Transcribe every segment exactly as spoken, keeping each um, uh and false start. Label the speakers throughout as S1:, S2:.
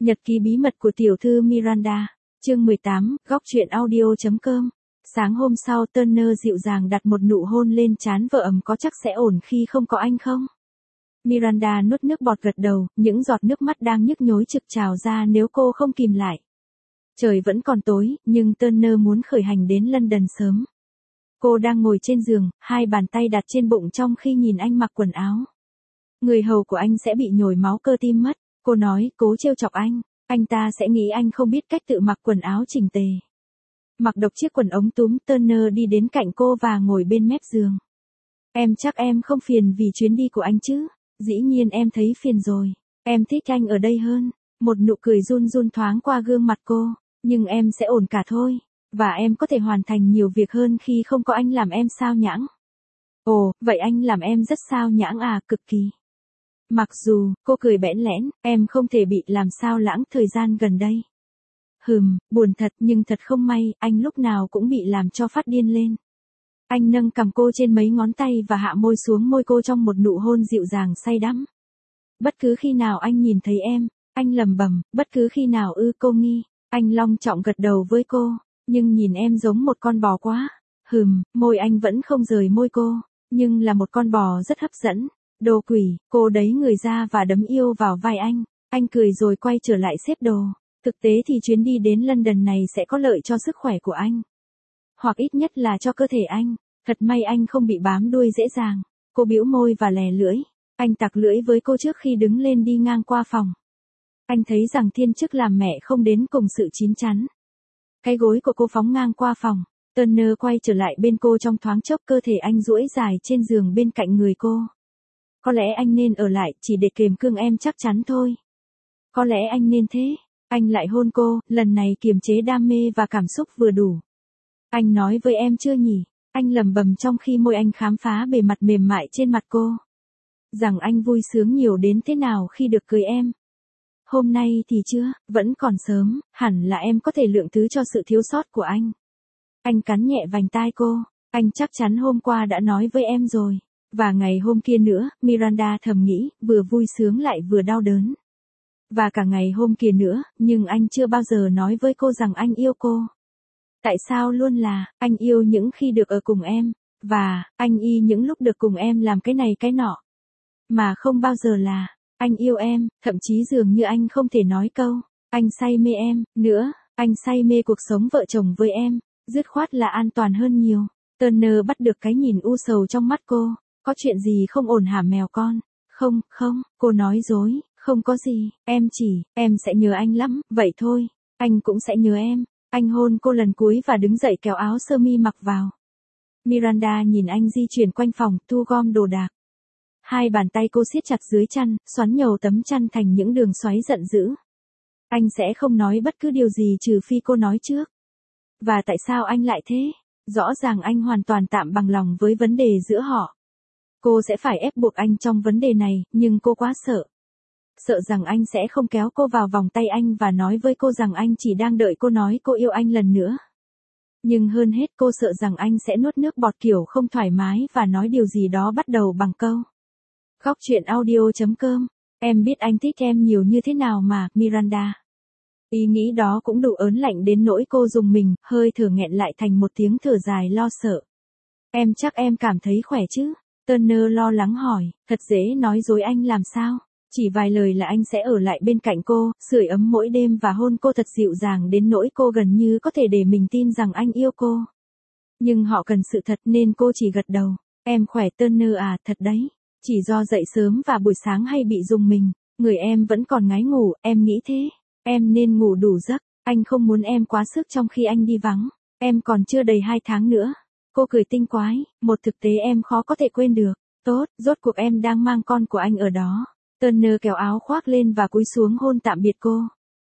S1: Nhật ký bí mật của tiểu thư Miranda, chương mười tám, góc truyện audio.com. Sáng hôm sau Turner dịu dàng đặt một nụ hôn lên trán vợ ẩm có chắc sẽ ổn khi không có anh không? Miranda nuốt nước bọt gật đầu, những giọt nước mắt đang nhức nhối trực trào ra nếu cô không kìm lại. Trời vẫn còn tối, nhưng Turner muốn khởi hành đến London sớm. Cô đang ngồi trên giường, hai bàn tay đặt trên bụng trong khi nhìn anh mặc quần áo. Người hầu của anh sẽ bị nhồi máu cơ tim mất, cô nói, cố trêu chọc anh, anh ta sẽ nghĩ anh không biết cách tự mặc quần áo chỉnh tề. Mặc độc chiếc quần ống túm, Turner đi đến cạnh cô và ngồi bên mép giường. Em chắc em không phiền vì chuyến đi của anh chứ? Dĩ nhiên em thấy phiền rồi. Em thích anh ở đây hơn. Một nụ cười run run thoáng qua gương mặt cô. Nhưng em sẽ ổn cả thôi. Và em có thể hoàn thành nhiều việc hơn khi không có anh làm em sao nhãng. Ồ, vậy anh làm em rất sao nhãng à, cực kỳ. Mặc dù, cô cười bẽn lẽn, em không thể bị làm sao lãng thời gian gần đây. Hừm, buồn thật nhưng thật không may, anh lúc nào cũng bị làm cho phát điên lên. Anh nâng cằm cô trên mấy ngón tay và hạ môi xuống môi cô trong một nụ hôn dịu dàng say đắm. Bất cứ khi nào anh nhìn thấy em, anh lẩm bẩm, bất cứ khi nào ư cô nghi, anh long trọng gật đầu với cô, nhưng nhìn em giống một con bò quá. Hừm, môi anh vẫn không rời môi cô, nhưng là một con bò rất hấp dẫn. Đồ quỷ, cô đẩy người ra và đấm yêu vào vai anh, anh cười rồi quay trở lại xếp đồ. Thực tế thì chuyến đi đến London này sẽ có lợi cho sức khỏe của anh. Hoặc ít nhất là cho cơ thể anh. Thật may anh không bị bám đuôi dễ dàng. Cô bĩu môi và lè lưỡi. Anh tặc lưỡi với cô trước khi đứng lên đi ngang qua phòng. Anh thấy rằng thiên chức làm mẹ không đến cùng sự chín chắn. Cái gối của cô phóng ngang qua phòng. Turner quay trở lại bên cô trong thoáng chốc, cơ thể anh duỗi dài trên giường bên cạnh người cô. Có lẽ anh nên ở lại chỉ để kềm cương em chắc chắn thôi. Có lẽ anh nên thế. Anh lại hôn cô, lần này kiềm chế đam mê và cảm xúc vừa đủ. Anh nói với em chưa nhỉ? Anh lẩm bẩm trong khi môi anh khám phá bề mặt mềm mại trên mặt cô. Rằng anh vui sướng nhiều đến thế nào khi được cưới em. Hôm nay thì chưa, vẫn còn sớm, hẳn là em có thể lượng thứ cho sự thiếu sót của anh. Anh cắn nhẹ vành tai cô, anh chắc chắn hôm qua đã nói với em rồi. Và ngày hôm kia nữa, Miranda thầm nghĩ, vừa vui sướng lại vừa đau đớn. Và cả ngày hôm kia nữa, nhưng anh chưa bao giờ nói với cô rằng anh yêu cô. Tại sao luôn là, anh yêu những khi được ở cùng em, và, anh y những lúc được cùng em làm cái này cái nọ. Mà không bao giờ là, anh yêu em, thậm chí dường như anh không thể nói câu, anh say mê em, nữa, anh say mê cuộc sống vợ chồng với em, dứt khoát là an toàn hơn nhiều. Turner bắt được cái nhìn u sầu trong mắt cô, có chuyện gì không ổn hả mèo con? Không, không, cô nói dối. Không có gì, em chỉ, em sẽ nhớ anh lắm, vậy thôi, anh cũng sẽ nhớ em. Anh hôn cô lần cuối và đứng dậy kéo áo sơ mi mặc vào. Miranda nhìn anh di chuyển quanh phòng, thu gom đồ đạc. Hai bàn tay cô siết chặt dưới chăn, xoắn nhầu tấm chăn thành những đường xoáy giận dữ. Anh sẽ không nói bất cứ điều gì trừ phi cô nói trước. Và tại sao anh lại thế? Rõ ràng anh hoàn toàn tạm bằng lòng với vấn đề giữa họ. Cô sẽ phải ép buộc anh trong vấn đề này, nhưng cô quá sợ. Sợ rằng anh sẽ không kéo cô vào vòng tay anh và nói với cô rằng anh chỉ đang đợi cô nói cô yêu anh lần nữa. Nhưng hơn hết cô sợ rằng anh sẽ nuốt nước bọt kiểu không thoải mái và nói điều gì đó bắt đầu bằng câu. Góc truyện audio.com. Em biết anh thích em nhiều như thế nào mà, Miranda. Ý nghĩ đó cũng đủ ớn lạnh đến nỗi cô rùng mình, hơi thở nghẹn lại thành một tiếng thở dài lo sợ. Em chắc em cảm thấy khỏe chứ? Turner lo lắng hỏi, thật dễ nói dối anh làm sao? Chỉ vài lời là anh sẽ ở lại bên cạnh cô, sưởi ấm mỗi đêm và hôn cô thật dịu dàng đến nỗi cô gần như có thể để mình tin rằng anh yêu cô. Nhưng họ cần sự thật nên cô chỉ gật đầu. Em khỏe Turner à, thật đấy. Chỉ do dậy sớm và buổi sáng hay bị rùng mình, người em vẫn còn ngái ngủ, em nghĩ thế. Em nên ngủ đủ giấc, anh không muốn em quá sức trong khi anh đi vắng. Em còn chưa đầy hai tháng nữa. Cô cười tinh quái, một thực tế em khó có thể quên được. Tốt, rốt cuộc em đang mang con của anh ở đó. Turner kéo áo khoác lên và cúi xuống hôn tạm biệt cô.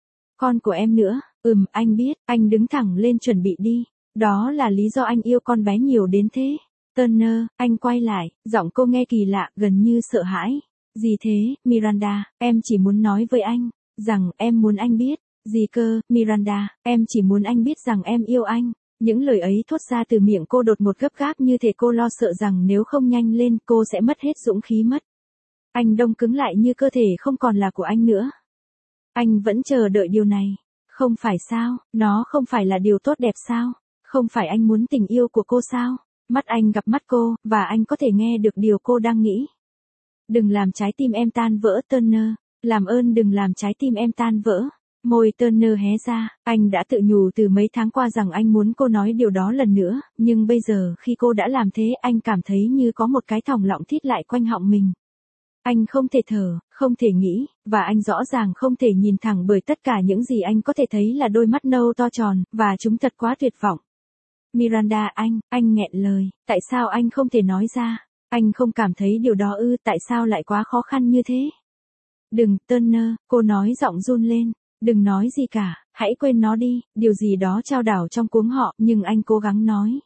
S1: Con của em nữa, ừm, anh biết, anh đứng thẳng lên chuẩn bị đi. Đó là lý do anh yêu con bé nhiều đến thế. Turner, anh quay lại, giọng cô nghe kỳ lạ, gần như sợ hãi. Gì thế, Miranda, em chỉ muốn nói với anh, rằng em muốn anh biết. Gì cơ, Miranda, em chỉ muốn anh biết rằng em yêu anh. Những lời ấy thốt ra từ miệng cô đột ngột gấp gáp như thể cô lo sợ rằng nếu không nhanh lên cô sẽ mất hết dũng khí mất. Anh đông cứng lại như cơ thể không còn là của anh nữa. Anh vẫn chờ đợi điều này. Không phải sao, nó không phải là điều tốt đẹp sao? Không phải anh muốn tình yêu của cô sao? Mắt anh gặp mắt cô, và anh có thể nghe được điều cô đang nghĩ. Đừng làm trái tim em tan vỡ Turner. Làm ơn đừng làm trái tim em tan vỡ. Môi Turner hé ra, anh đã tự nhủ từ mấy tháng qua rằng anh muốn cô nói điều đó lần nữa, nhưng bây giờ khi cô đã làm thế anh cảm thấy như có một cái thòng lọng thít lại quanh họng mình. Anh không thể thở, không thể nghĩ, và anh rõ ràng không thể nhìn thẳng bởi tất cả những gì anh có thể thấy là đôi mắt nâu to tròn, và chúng thật quá tuyệt vọng. Miranda anh, anh nghẹn lời, tại sao anh không thể nói ra? Anh không cảm thấy điều đó ư, tại sao lại quá khó khăn như thế? Đừng, Turner, cô nói giọng run lên, đừng nói gì cả, hãy quên nó đi, điều gì đó trao đảo trong cuống họ, nhưng anh cố gắng nói.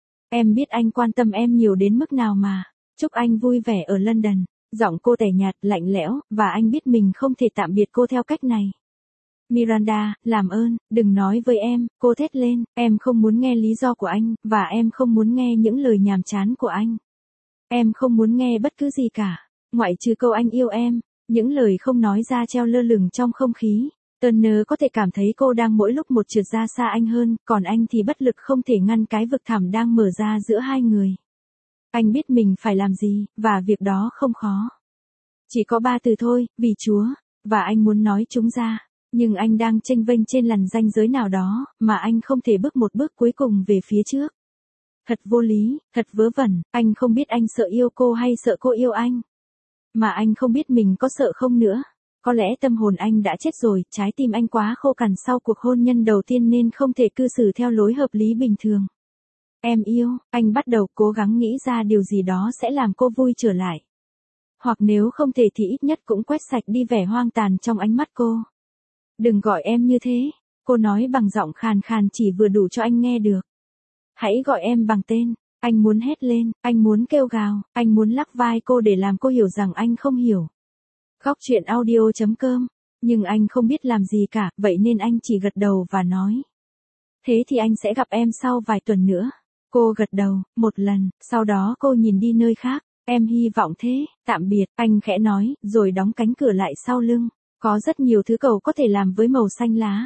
S1: Em biết anh quan tâm em nhiều đến mức nào mà, chúc anh vui vẻ ở London. Giọng cô tẻ nhạt, lạnh lẽo, và anh biết mình không thể tạm biệt cô theo cách này. Miranda, làm ơn, đừng nói với em, cô thét lên, em không muốn nghe lý do của anh, và em không muốn nghe những lời nhàm chán của anh. Em không muốn nghe bất cứ gì cả, ngoại trừ câu anh yêu em, những lời không nói ra treo lơ lửng trong không khí. Turner có thể cảm thấy cô đang mỗi lúc một trượt ra xa anh hơn, còn anh thì bất lực không thể ngăn cái vực thẳm đang mở ra giữa hai người. Anh biết mình phải làm gì, và việc đó không khó. Chỉ có ba từ thôi, vì Chúa, và anh muốn nói chúng ra, nhưng anh đang chênh vênh trên lằn ranh giới nào đó, mà anh không thể bước một bước cuối cùng về phía trước. Thật vô lý, thật vớ vẩn, anh không biết anh sợ yêu cô hay sợ cô yêu anh. Mà anh không biết mình có sợ không nữa. Có lẽ tâm hồn anh đã chết rồi, trái tim anh quá khô cằn sau cuộc hôn nhân đầu tiên nên không thể cư xử theo lối hợp lý bình thường. Em yêu, anh bắt đầu cố gắng nghĩ ra điều gì đó sẽ làm cô vui trở lại. Hoặc nếu không thể thì ít nhất cũng quét sạch đi vẻ hoang tàn trong ánh mắt cô. Đừng gọi em như thế, cô nói bằng giọng khàn khàn chỉ vừa đủ cho anh nghe được. Hãy gọi em bằng tên, anh muốn hét lên, anh muốn kêu gào, anh muốn lắc vai cô để làm cô hiểu rằng anh không hiểu. Góc truyện audio chấm com, nhưng anh không biết làm gì cả, vậy nên anh chỉ gật đầu và nói. Thế thì anh sẽ gặp em sau vài tuần nữa. Cô gật đầu, một lần, sau đó cô nhìn đi nơi khác. Em hy vọng thế, tạm biệt, anh khẽ nói, rồi đóng cánh cửa lại sau lưng. Có rất nhiều thứ cậu có thể làm với màu xanh lá.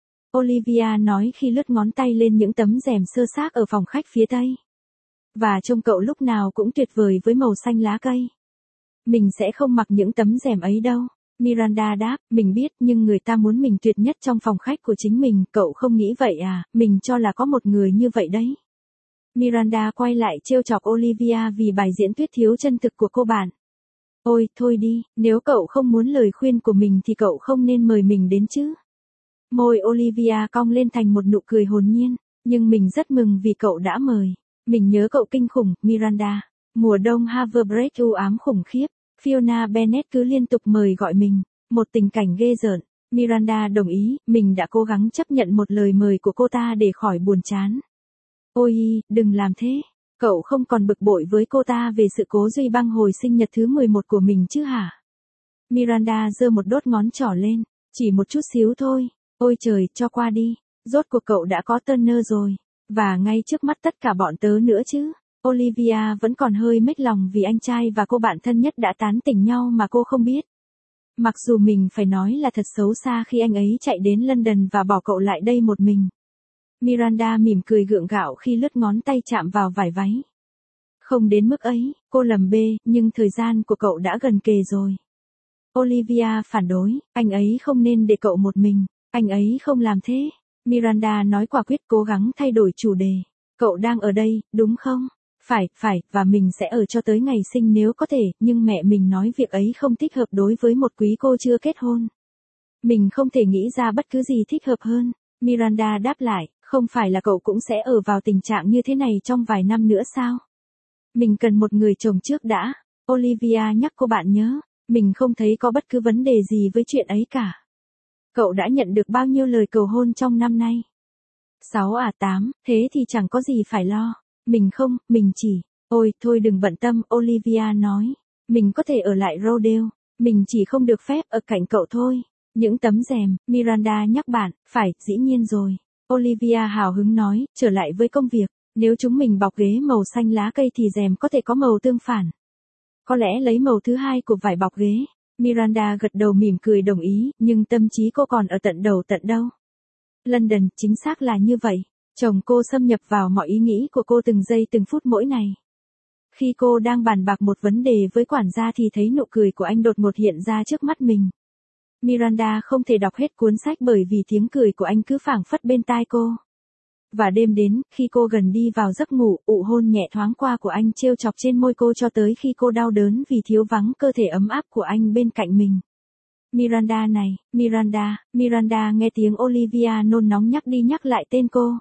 S1: Olivia nói khi lướt ngón tay lên những tấm rèm sơ xác ở phòng khách phía tây. Và trông cậu lúc nào cũng tuyệt vời với màu xanh lá cây. Mình sẽ không mặc những tấm rèm ấy đâu. Miranda đáp, mình biết nhưng người ta muốn mình tuyệt nhất trong phòng khách của chính mình, cậu không nghĩ vậy à, mình cho là có một người như vậy đấy. Miranda quay lại trêu chọc Olivia vì bài diễn thuyết thiếu chân thực của cô bạn. Ôi, thôi đi, nếu cậu không muốn lời khuyên của mình thì cậu không nên mời mình đến chứ. Môi Olivia cong lên thành một nụ cười hồn nhiên, nhưng mình rất mừng vì cậu đã mời. Mình nhớ cậu kinh khủng, Miranda. Mùa đông Haverbreak u ám khủng khiếp. Fiona Bennet cứ liên tục mời gọi mình. Một tình cảnh ghê rợn. Miranda đồng ý, mình đã cố gắng chấp nhận một lời mời của cô ta để khỏi buồn chán. Ôi, đừng làm thế. Cậu không còn bực bội với cô ta về sự cố duy băng hồi sinh nhật thứ mười một của mình chứ hả? Miranda giơ một đốt ngón trỏ lên. Chỉ một chút xíu thôi. Ôi trời, cho qua đi. Rốt cuộc cậu đã có Turner rồi. Và ngay trước mắt tất cả bọn tớ nữa chứ. Olivia vẫn còn hơi mếch lòng vì anh trai và cô bạn thân nhất đã tán tỉnh nhau mà cô không biết. Mặc dù mình phải nói là thật xấu xa khi anh ấy chạy đến London và bỏ cậu lại đây một mình. Miranda mỉm cười gượng gạo khi lướt ngón tay chạm vào vải váy. Không đến mức ấy, cô lầm bê, nhưng thời gian của cậu đã gần kề rồi. Olivia phản đối, anh ấy không nên để cậu một mình, anh ấy không làm thế. Miranda nói quả quyết cố gắng thay đổi chủ đề. Cậu đang ở đây, đúng không? Phải, phải, và mình sẽ ở cho tới ngày sinh nếu có thể, nhưng mẹ mình nói việc ấy không thích hợp đối với một quý cô chưa kết hôn. Mình không thể nghĩ ra bất cứ gì thích hợp hơn. Miranda đáp lại, không phải là cậu cũng sẽ ở vào tình trạng như thế này trong vài năm nữa sao? Mình cần một người chồng trước đã. Olivia nhắc cô bạn nhớ, mình không thấy có bất cứ vấn đề gì với chuyện ấy cả. Cậu đã nhận được bao nhiêu lời cầu hôn trong năm nay? sáu à tám, thế thì chẳng có gì phải lo. Mình không, mình chỉ. Ôi, thôi đừng bận tâm, Olivia nói. Mình có thể ở lại Rodeo. Mình chỉ không được phép ở cạnh cậu thôi. Những tấm rèm, Miranda nhắc bạn, phải, dĩ nhiên rồi. Olivia hào hứng nói, trở lại với công việc. Nếu chúng mình bọc ghế màu xanh lá cây thì rèm có thể có màu tương phản. Có lẽ lấy màu thứ hai của vải bọc ghế. Miranda gật đầu mỉm cười đồng ý, nhưng tâm trí cô còn ở tận đầu tận đâu. London, chính xác là như vậy. Chồng cô xâm nhập vào mọi ý nghĩ của cô từng giây từng phút mỗi ngày. Khi cô đang bàn bạc một vấn đề với quản gia thì thấy nụ cười của anh đột ngột hiện ra trước mắt mình. Miranda không thể đọc hết cuốn sách bởi vì tiếng cười của anh cứ phảng phất bên tai cô. Và đêm đến, khi cô gần đi vào giấc ngủ, ụ hôn nhẹ thoáng qua của anh trêu chọc trên môi cô cho tới khi cô đau đớn vì thiếu vắng cơ thể ấm áp của anh bên cạnh mình. Miranda này, Miranda, Miranda nghe tiếng Olivia nôn nóng nhắc đi nhắc lại tên cô.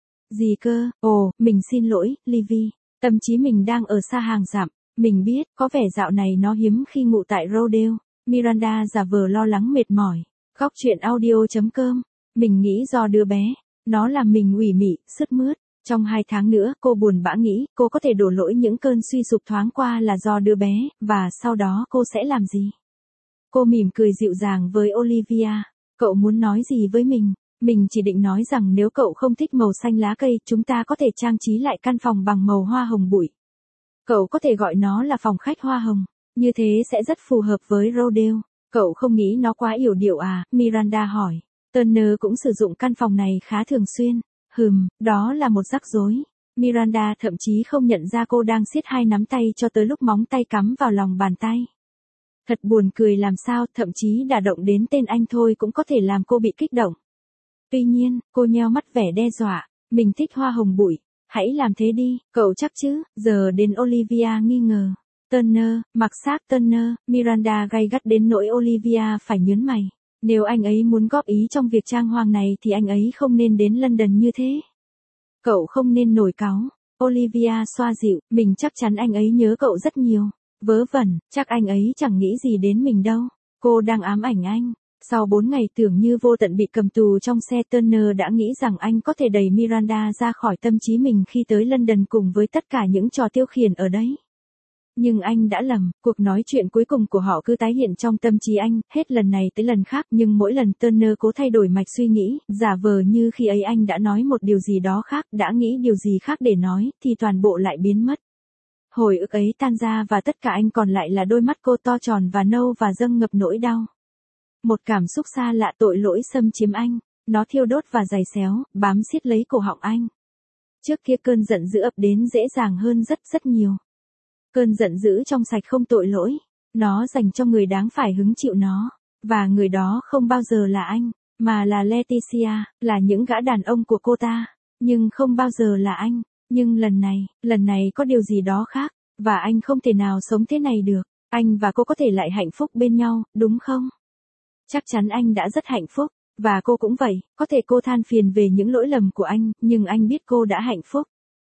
S1: Gì cơ, ồ, mình xin lỗi, Livy. Tâm trí mình đang ở xa hàng dặm. Mình biết, có vẻ dạo này nó hiếm khi ngủ tại Rodale. Miranda giả vờ lo lắng mệt mỏi. Góc chuyện audio chấm com. Mình nghĩ do đứa bé. Nó làm mình ủy mị, sứt mướt. Trong hai tháng nữa, cô buồn bã nghĩ, cô có thể đổ lỗi những cơn suy sụp thoáng qua là do đứa bé, và sau đó cô sẽ làm gì? Cô mỉm cười dịu dàng với Olivia. Cậu muốn nói gì với mình? Mình chỉ định nói rằng nếu cậu không thích màu xanh lá cây, chúng ta có thể trang trí lại căn phòng bằng màu hoa hồng bụi. Cậu có thể gọi nó là phòng khách hoa hồng. Như thế sẽ rất phù hợp với Rodale. Cậu không nghĩ nó quá yểu điệu à? Miranda hỏi. Turner cũng sử dụng căn phòng này khá thường xuyên. Hừm, đó là một rắc rối. Miranda thậm chí không nhận ra cô đang siết hai nắm tay cho tới lúc móng tay cắm vào lòng bàn tay. Thật buồn cười làm sao, thậm chí đả động đến tên anh thôi cũng có thể làm cô bị kích động. Tuy nhiên, cô nheo mắt vẻ đe dọa. Mình thích hoa hồng bụi. Hãy làm thế đi, cậu chắc chứ? Giờ đến Olivia nghi ngờ. Turner, mặc xác Turner, Miranda gay gắt đến nỗi Olivia phải nhớn mày. Nếu anh ấy muốn góp ý trong việc trang hoàng này thì anh ấy không nên đến London như thế. Cậu không nên nổi cáu. Olivia xoa dịu, mình chắc chắn anh ấy nhớ cậu rất nhiều. Vớ vẩn, chắc anh ấy chẳng nghĩ gì đến mình đâu. Cô đang ám ảnh anh. Sau bốn ngày tưởng như vô tận bị cầm tù trong xe, Turner đã nghĩ rằng anh có thể đẩy Miranda ra khỏi tâm trí mình khi tới London cùng với tất cả những trò tiêu khiển ở đấy. Nhưng anh đã lầm, cuộc nói chuyện cuối cùng của họ cứ tái hiện trong tâm trí anh, hết lần này tới lần khác, nhưng mỗi lần Turner cố thay đổi mạch suy nghĩ, giả vờ như khi ấy anh đã nói một điều gì đó khác, đã nghĩ điều gì khác để nói, thì toàn bộ lại biến mất. Hồi ức ấy tan ra và tất cả anh còn lại là đôi mắt cô to tròn và nâu và dâng ngập nỗi đau. Một cảm xúc xa lạ tội lỗi xâm chiếm anh, nó thiêu đốt và giày xéo, bám siết lấy cổ họng anh. Trước kia cơn giận dữ ập đến dễ dàng hơn rất rất nhiều. Cơn giận dữ trong sạch không tội lỗi, nó dành cho người đáng phải hứng chịu nó, và người đó không bao giờ là anh, mà là Leticia, là những gã đàn ông của cô ta, nhưng không bao giờ là anh. Nhưng lần này, lần này có điều gì đó khác, và anh không thể nào sống thế này được. Anh và cô có thể lại hạnh phúc bên nhau, đúng không? Chắc chắn anh đã rất hạnh phúc, và cô cũng vậy, có thể cô than phiền về những lỗi lầm của anh, nhưng anh biết cô đã hạnh phúc.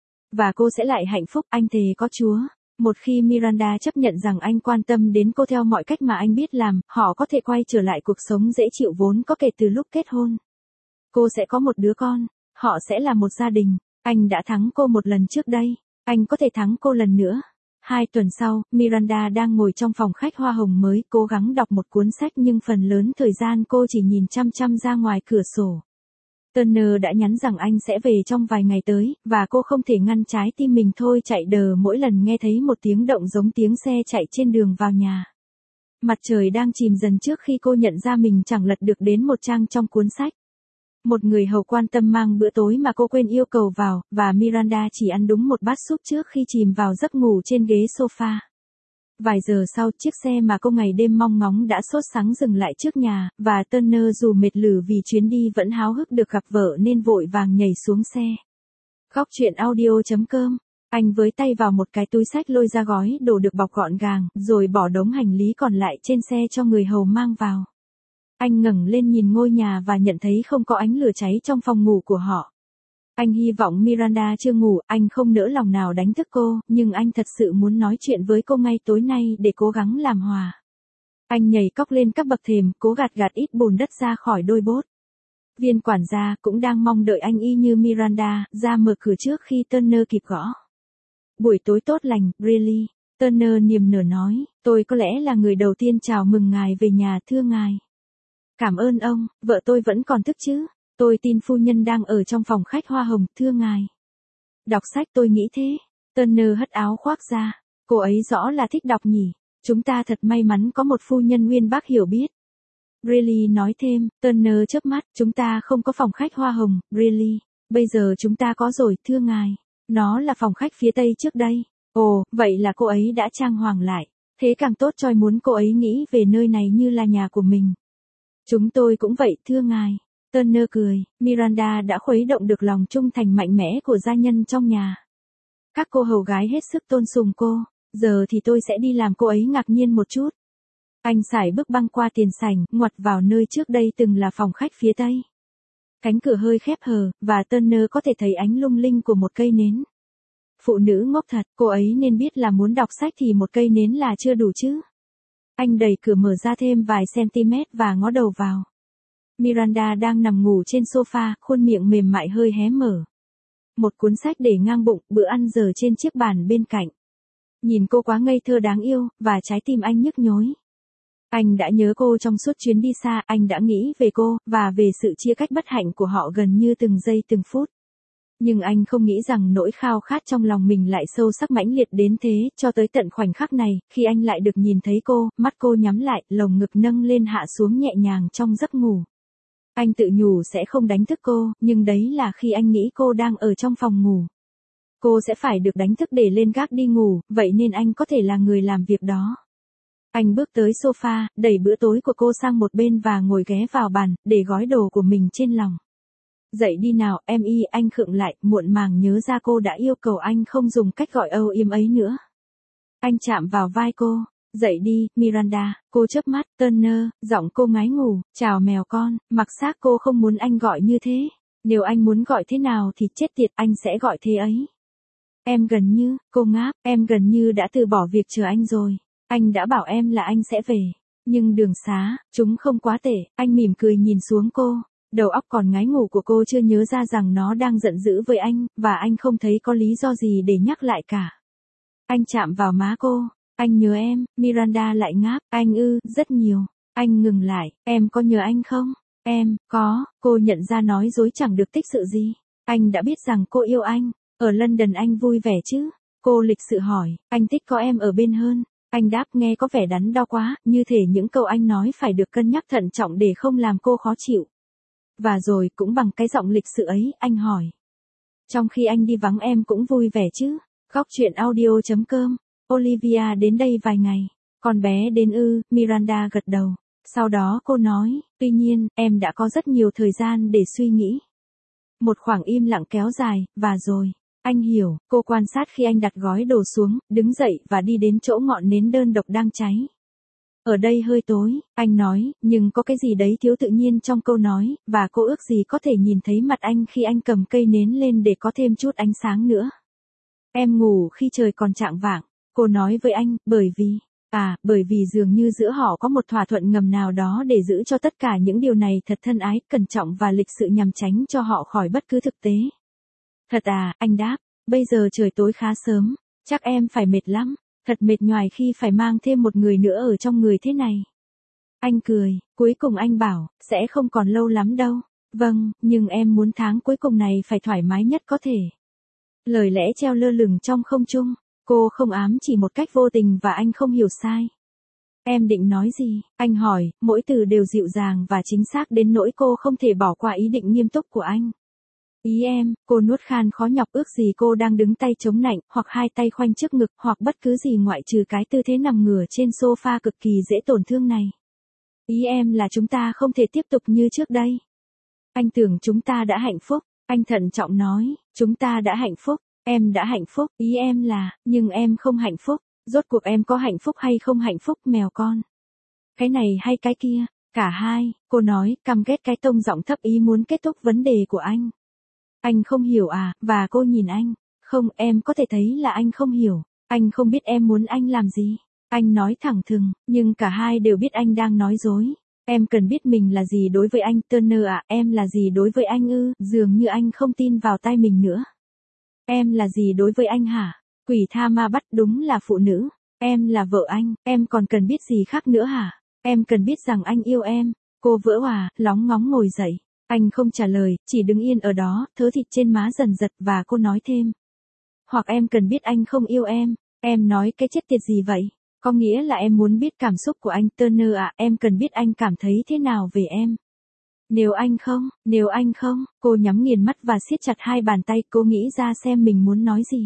S1: Và cô sẽ lại hạnh phúc, anh thề có Chúa. Một khi Miranda chấp nhận rằng anh quan tâm đến cô theo mọi cách mà anh biết làm, họ có thể quay trở lại cuộc sống dễ chịu vốn có kể từ lúc kết hôn. Cô sẽ có một đứa con, họ sẽ là một gia đình. Anh đã thắng cô một lần trước đây, anh có thể thắng cô lần nữa. Hai tuần sau, Miranda đang ngồi trong phòng khách hoa hồng mới, cố gắng đọc một cuốn sách nhưng phần lớn thời gian cô chỉ nhìn chăm chăm ra ngoài cửa sổ. Turner đã nhắn rằng anh sẽ về trong vài ngày tới, và cô không thể ngăn trái tim mình thôi chạy đờ mỗi lần nghe thấy một tiếng động giống tiếng xe chạy trên đường vào nhà. Mặt trời đang chìm dần trước khi cô nhận ra mình chẳng lật được đến một trang trong cuốn sách. Một người hầu quan tâm mang bữa tối mà cô quên yêu cầu vào, và Miranda chỉ ăn đúng một bát súp trước khi chìm vào giấc ngủ trên ghế sofa. Vài giờ sau, chiếc xe mà cô ngày đêm mong ngóng đã sốt sắng dừng lại trước nhà, và Turner dù mệt lử vì chuyến đi vẫn háo hức được gặp vợ nên vội vàng nhảy xuống xe. Góc chuyện audio chấm com. Anh với tay vào một cái túi xách lôi ra gói đồ được bọc gọn gàng, rồi bỏ đống hành lý còn lại trên xe cho người hầu mang vào. Anh ngẩng lên nhìn ngôi nhà và nhận thấy không có ánh lửa cháy trong phòng ngủ của họ. Anh hy vọng Miranda chưa ngủ, anh không nỡ lòng nào đánh thức cô, nhưng anh thật sự muốn nói chuyện với cô ngay tối nay để cố gắng làm hòa. Anh nhảy cóc lên các bậc thềm, cố gạt gạt ít bùn đất ra khỏi đôi bốt. Viên quản gia cũng đang mong đợi anh y như Miranda, ra mở cửa trước khi Turner kịp gõ. Buổi tối tốt lành, really. Turner niềm nở nói, tôi có lẽ là người đầu tiên chào mừng ngài về nhà, thưa ngài. Cảm ơn ông, vợ tôi vẫn còn thức chứ. Tôi tin phu nhân đang ở trong phòng khách hoa hồng, thưa ngài. Đọc sách tôi nghĩ thế. Turner hất áo khoác ra. Cô ấy rõ là thích đọc nhỉ. Chúng ta thật may mắn có một phu nhân uyên bác hiểu biết. Really nói thêm, Turner chớp mắt, chúng ta không có phòng khách hoa hồng, really. Bây giờ chúng ta có rồi, thưa ngài. Nó là phòng khách phía tây trước đây. Ồ, vậy là cô ấy đã trang hoàng lại. Thế càng tốt, Choi muốn cô ấy nghĩ về nơi này như là nhà của mình. Chúng tôi cũng vậy, thưa ngài. Turner cười, Miranda đã khuấy động được lòng trung thành mạnh mẽ của gia nhân trong nhà. Các cô hầu gái hết sức tôn sùng cô, giờ thì tôi sẽ đi làm cô ấy ngạc nhiên một chút. Anh sải bước băng qua tiền sảnh, ngoặt vào nơi trước đây từng là phòng khách phía tây. Cánh cửa hơi khép hờ, và Turner có thể thấy ánh lung linh của một cây nến. Phụ nữ ngốc thật, cô ấy nên biết là muốn đọc sách thì một cây nến là chưa đủ chứ. Anh đẩy cửa mở ra thêm vài cm và ngó đầu vào. Miranda đang nằm ngủ trên sofa, khuôn miệng mềm mại hơi hé mở. Một cuốn sách để ngang bụng, bữa ăn giờ trên chiếc bàn bên cạnh. Nhìn cô quá ngây thơ đáng yêu, và trái tim anh nhức nhối. Anh đã nhớ cô trong suốt chuyến đi xa, anh đã nghĩ về cô, và về sự chia cách bất hạnh của họ gần như từng giây từng phút. Nhưng anh không nghĩ rằng nỗi khao khát trong lòng mình lại sâu sắc mãnh liệt đến thế, cho tới tận khoảnh khắc này, khi anh lại được nhìn thấy cô, mắt cô nhắm lại, lồng ngực nâng lên hạ xuống nhẹ nhàng trong giấc ngủ. Anh tự nhủ sẽ không đánh thức cô, nhưng đấy là khi anh nghĩ cô đang ở trong phòng ngủ. Cô sẽ phải được đánh thức để lên gác đi ngủ, vậy nên anh có thể là người làm việc đó. Anh bước tới sofa, đẩy bữa tối của cô sang một bên và ngồi ghé vào bàn, để gói đồ của mình trên lòng. Dậy đi nào, em y, anh khựng lại, muộn màng nhớ ra cô đã yêu cầu anh không dùng cách gọi âu yếm ấy nữa. Anh chạm vào vai cô, dậy đi, Miranda, cô chớp mắt, Turner, giọng cô ngái ngủ, chào mèo con, mặc xác cô không muốn anh gọi như thế. Nếu anh muốn gọi thế nào thì chết tiệt, anh sẽ gọi thế ấy. Em gần như, cô ngáp, em gần như đã từ bỏ việc chờ anh rồi. Anh đã bảo em là anh sẽ về. Nhưng đường xá, chúng không quá tệ, anh mỉm cười nhìn xuống cô. Đầu óc còn ngái ngủ của cô chưa nhớ ra rằng nó đang giận dữ với anh, và anh không thấy có lý do gì để nhắc lại cả. Anh chạm vào má cô. Anh nhớ em, Miranda lại ngáp, anh ư, rất nhiều. Anh ngừng lại, em có nhớ anh không? Em, có, cô nhận ra nói dối chẳng được tích sự gì. Anh đã biết rằng cô yêu anh. Ở London anh vui vẻ chứ? Cô lịch sự hỏi, anh thích có em ở bên hơn. Anh đáp nghe có vẻ đắn đo quá, như thể những câu anh nói phải được cân nhắc thận trọng để không làm cô khó chịu. Và rồi, cũng bằng cái giọng lịch sự ấy, anh hỏi. Trong khi anh đi vắng em cũng vui vẻ chứ? Góc chuyện audio chấm com. Olivia đến đây vài ngày. Con bé đến ư, Miranda gật đầu. Sau đó cô nói, tuy nhiên, em đã có rất nhiều thời gian để suy nghĩ. Một khoảng im lặng kéo dài, và rồi. Anh hiểu, cô quan sát khi anh đặt gói đồ xuống, đứng dậy và đi đến chỗ ngọn nến đơn độc đang cháy. Ở đây hơi tối, anh nói, nhưng có cái gì đấy thiếu tự nhiên trong câu nói, và cô ước gì có thể nhìn thấy mặt anh khi anh cầm cây nến lên để có thêm chút ánh sáng nữa. Em ngủ khi trời còn chạng vạng, cô nói với anh, bởi vì, à, bởi vì dường như giữa họ có một thỏa thuận ngầm nào đó để giữ cho tất cả những điều này thật thân ái, cẩn trọng và lịch sự nhằm tránh cho họ khỏi bất cứ thực tế. Thật à, anh đáp, bây giờ trời tối khá sớm, chắc em phải mệt lắm, thật mệt nhoài khi phải mang thêm một người nữa ở trong người thế này. Anh cười, cuối cùng anh bảo, sẽ không còn lâu lắm đâu. Vâng, nhưng em muốn tháng cuối cùng này phải thoải mái nhất có thể. Lời lẽ treo lơ lửng trong không trung, cô không ám chỉ một cách vô tình và anh không hiểu sai. Em định nói gì? Anh hỏi, mỗi từ đều dịu dàng và chính xác đến nỗi cô không thể bỏ qua ý định nghiêm túc của anh. Ý em, cô nuốt khan khó nhọc ước gì cô đang đứng tay chống nạnh, hoặc hai tay khoanh trước ngực, hoặc bất cứ gì ngoại trừ cái tư thế nằm ngửa trên sofa cực kỳ dễ tổn thương này. Ý em là chúng ta không thể tiếp tục như trước đây. Anh tưởng chúng ta đã hạnh phúc, anh thận trọng nói, chúng ta đã hạnh phúc, em đã hạnh phúc, ý em là, nhưng em không hạnh phúc, rốt cuộc em có hạnh phúc hay không hạnh phúc mèo con? Cái này hay cái kia, cả hai, cô nói, căm ghét cái tông giọng thấp ý muốn kết thúc vấn đề của anh. Anh không hiểu à, và cô nhìn anh, không, em có thể thấy là anh không hiểu, anh không biết em muốn anh làm gì. Anh nói thẳng thừng, nhưng cả hai đều biết anh đang nói dối. Em cần biết mình là gì đối với anh, Turner à, em là gì đối với anh ư, dường như anh không tin vào tai mình nữa. Em là gì đối với anh hả? Quỷ tha ma bắt, đúng là phụ nữ. Em là vợ anh, em còn cần biết gì khác nữa hả? Em cần biết rằng anh yêu em. Cô vỡ òa, lóng ngóng ngồi dậy. Anh không trả lời, chỉ đứng yên ở đó, thớ thịt trên má dần giật và cô nói thêm. Hoặc em cần biết anh không yêu em. Em nói cái chết tiệt gì vậy? Có nghĩa là em muốn biết cảm xúc của anh Turner à, em cần biết anh cảm thấy thế nào về em. Nếu anh không, nếu anh không, cô nhắm nghiền mắt và siết chặt hai bàn tay, cô nghĩ ra xem mình muốn nói gì.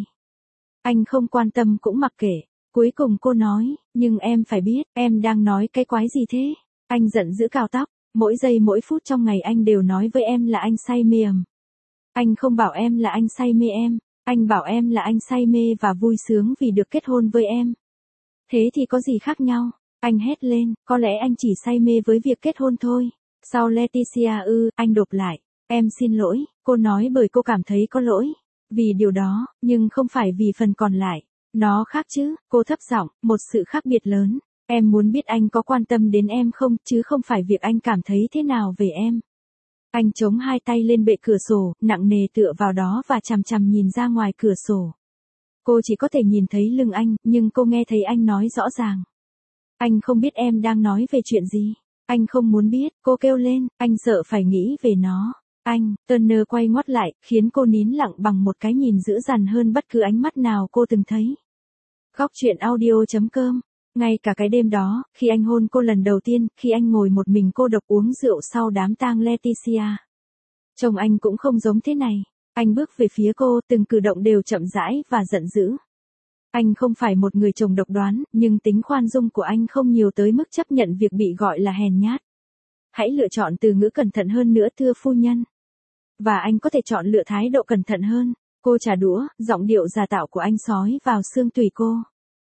S1: Anh không quan tâm cũng mặc kệ. Cuối cùng cô nói, nhưng em phải biết, em đang nói cái quái gì thế? Anh giận dữ cào tóc, mỗi giây mỗi phút trong ngày anh đều nói với em là anh say mê em. Anh không bảo em là anh say mê em, anh bảo em là anh say mê và vui sướng vì được kết hôn với em. Thế thì có gì khác nhau? Anh hét lên, có lẽ anh chỉ say mê với việc kết hôn thôi. Sau Leticia ư, anh đột lại, em xin lỗi, cô nói bởi cô cảm thấy có lỗi. Vì điều đó, nhưng không phải vì phần còn lại. Nó khác chứ, cô thấp giọng, một sự khác biệt lớn. Em muốn biết anh có quan tâm đến em không, chứ không phải việc anh cảm thấy thế nào về em. Anh chống hai tay lên bệ cửa sổ, nặng nề tựa vào đó và chằm chằm nhìn ra ngoài cửa sổ. Cô chỉ có thể nhìn thấy lưng anh, nhưng cô nghe thấy anh nói rõ ràng. Anh không biết em đang nói về chuyện gì. Anh không muốn biết, cô kêu lên, anh sợ phải nghĩ về nó. Anh, Turner quay ngoắt lại, khiến cô nín lặng bằng một cái nhìn dữ dằn hơn bất cứ ánh mắt nào cô từng thấy. Góc chuyện audio chấm com. Ngay cả cái đêm đó, khi anh hôn cô lần đầu tiên, khi anh ngồi một mình cô độc uống rượu sau đám tang Leticia. Chồng anh cũng không giống thế này. Anh bước về phía cô, từng cử động đều chậm rãi và giận dữ. Anh không phải một người chồng độc đoán, nhưng tính khoan dung của anh không nhiều tới mức chấp nhận việc bị gọi là hèn nhát. Hãy lựa chọn từ ngữ cẩn thận hơn nữa thưa phu nhân. Và anh có thể chọn lựa thái độ cẩn thận hơn. Cô trả đũa, giọng điệu giả tạo của anh xói vào xương tủy cô.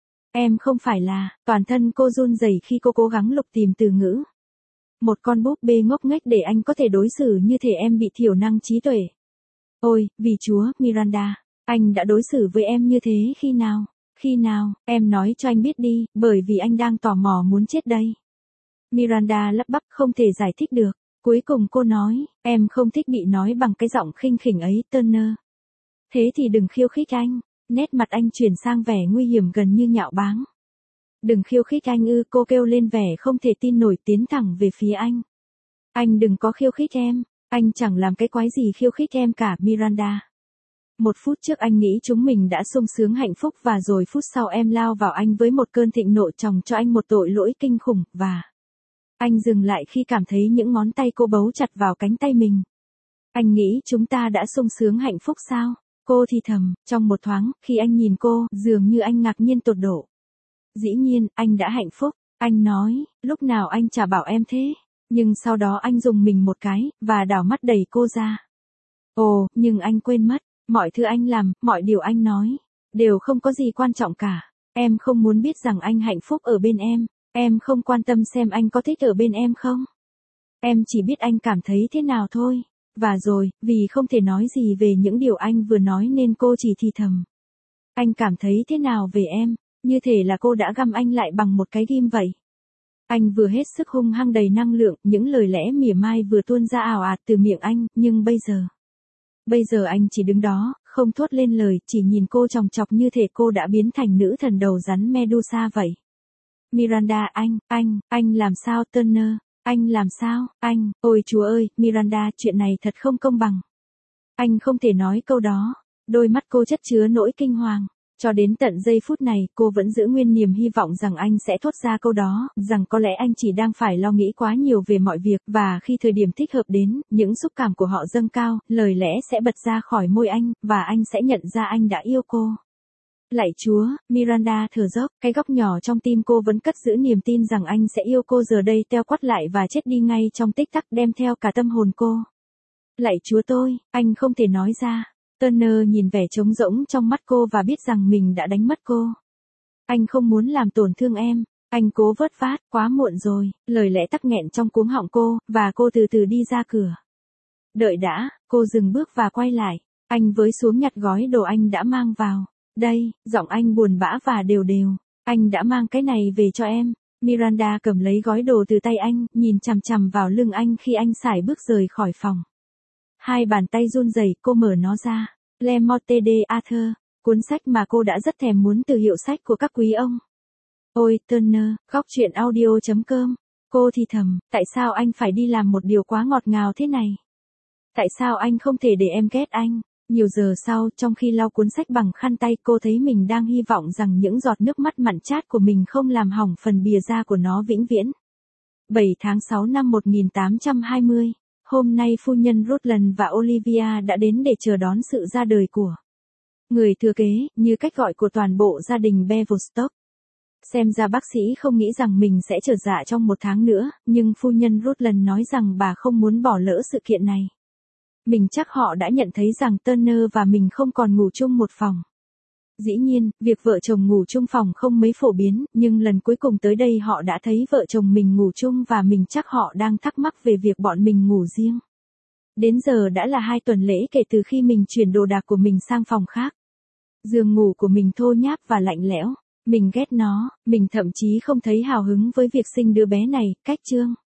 S1: Em không phải là, toàn thân cô run rẩy khi cô cố gắng lục tìm từ ngữ. Một con búp bê ngốc nghếch để anh có thể đối xử như thể em bị thiểu năng trí tuệ. Ôi, vì Chúa, Miranda, anh đã đối xử với em như thế khi nào? Khi nào, em nói cho anh biết đi, bởi vì anh đang tò mò muốn chết đây. Miranda lắp bắp không thể giải thích được. Cuối cùng cô nói, em không thích bị nói bằng cái giọng khinh khỉnh ấy, Turner. Thế thì đừng khiêu khích anh. Nét mặt anh chuyển sang vẻ nguy hiểm gần như nhạo báng. Đừng khiêu khích anh ư, cô kêu lên vẻ không thể tin nổi tiến thẳng về phía anh. Anh đừng có khiêu khích em, anh chẳng làm cái quái gì khiêu khích em cả, Miranda. Một phút trước anh nghĩ chúng mình đã sung sướng hạnh phúc và rồi phút sau em lao vào anh với một cơn thịnh nộ chồng cho anh một tội lỗi kinh khủng và... Anh dừng lại khi cảm thấy những ngón tay cô bấu chặt vào cánh tay mình. Anh nghĩ chúng ta đã sung sướng hạnh phúc sao? Cô thì thầm, trong một thoáng, khi anh nhìn cô, dường như anh ngạc nhiên tột độ. Dĩ nhiên, anh đã hạnh phúc, anh nói, lúc nào anh chả bảo em thế. Nhưng sau đó anh dùng mình một cái, và đảo mắt đẩy cô ra. Ồ, nhưng anh quên mất, mọi thứ anh làm, mọi điều anh nói, đều không có gì quan trọng cả. Em không muốn biết rằng anh hạnh phúc ở bên em, em không quan tâm xem anh có thích ở bên em không. Em chỉ biết anh cảm thấy thế nào thôi. Và rồi, vì không thể nói gì về những điều anh vừa nói nên cô chỉ thì thầm. Anh cảm thấy thế nào về em, như thể là cô đã găm anh lại bằng một cái ghim vậy. Anh vừa hết sức hung hăng đầy năng lượng, những lời lẽ mỉa mai vừa tuôn ra ào ạt từ miệng anh, nhưng bây giờ... Bây giờ anh chỉ đứng đó, không thốt lên lời, chỉ nhìn cô chòng chọc như thể cô đã biến thành nữ thần đầu rắn Medusa vậy. Miranda, anh, anh, anh làm sao Turner? Anh làm sao, anh, ôi Chúa ơi, Miranda, chuyện này thật không công bằng. Anh không thể nói câu đó. Đôi mắt cô chất chứa nỗi kinh hoàng. Cho đến tận giây phút này, cô vẫn giữ nguyên niềm hy vọng rằng anh sẽ thốt ra câu đó, rằng có lẽ anh chỉ đang phải lo nghĩ quá nhiều về mọi việc, và khi thời điểm thích hợp đến, những xúc cảm của họ dâng cao, lời lẽ sẽ bật ra khỏi môi anh, và anh sẽ nhận ra anh đã yêu cô. Lạy Chúa, Miranda thở dốc, cái góc nhỏ trong tim cô vẫn cất giữ niềm tin rằng anh sẽ yêu cô giờ đây teo quắt lại và chết đi ngay trong tích tắc đem theo cả tâm hồn cô. Lạy Chúa tôi, anh không thể nói ra. Turner nhìn vẻ trống rỗng trong mắt cô và biết rằng mình đã đánh mất cô. Anh không muốn làm tổn thương em. Anh cố vớt vát, quá muộn rồi, lời lẽ tắc nghẹn trong cuống họng cô, và cô từ từ đi ra cửa. Đợi đã, cô dừng bước và quay lại. Anh với xuống nhặt gói đồ anh đã mang vào. Đây, giọng anh buồn bã và đều đều. Anh đã mang cái này về cho em. Miranda cầm lấy gói đồ từ tay anh, nhìn chằm chằm vào lưng anh khi anh sải bước rời khỏi phòng. Hai bàn tay run rẩy, cô mở nó ra. Le Morte de Arthur, cuốn sách mà cô đã rất thèm muốn từ hiệu sách của các quý ông. Ôi, Turner, góc chuyện audio chấm com. Cô thì thầm, tại sao anh phải đi làm một điều quá ngọt ngào thế này? Tại sao anh không thể để em ghét anh? Nhiều giờ sau, trong khi lau cuốn sách bằng khăn tay, cô thấy mình đang hy vọng rằng những giọt nước mắt mặn chát của mình không làm hỏng phần bìa da của nó vĩnh viễn. bảy tháng sáu năm một nghìn tám trăm hai mươi, hôm nay phu nhân Rutland và Olivia đã đến để chờ đón sự ra đời của người thừa kế, như cách gọi của toàn bộ gia đình Bevelstoke. Xem ra bác sĩ không nghĩ rằng mình sẽ trở dạ trong một tháng nữa, nhưng phu nhân Rutland nói rằng bà không muốn bỏ lỡ sự kiện này. Mình chắc họ đã nhận thấy rằng Turner và mình không còn ngủ chung một phòng. Dĩ nhiên, việc vợ chồng ngủ chung phòng không mấy phổ biến, nhưng lần cuối cùng tới đây họ đã thấy vợ chồng mình ngủ chung và mình chắc họ đang thắc mắc về việc bọn mình ngủ riêng. Đến giờ đã là hai tuần lễ kể từ khi mình chuyển đồ đạc của mình sang phòng khác. Giường ngủ của mình thô nháp và lạnh lẽo. Mình ghét nó, mình thậm chí không thấy hào hứng với việc sinh đứa bé này, cách chương.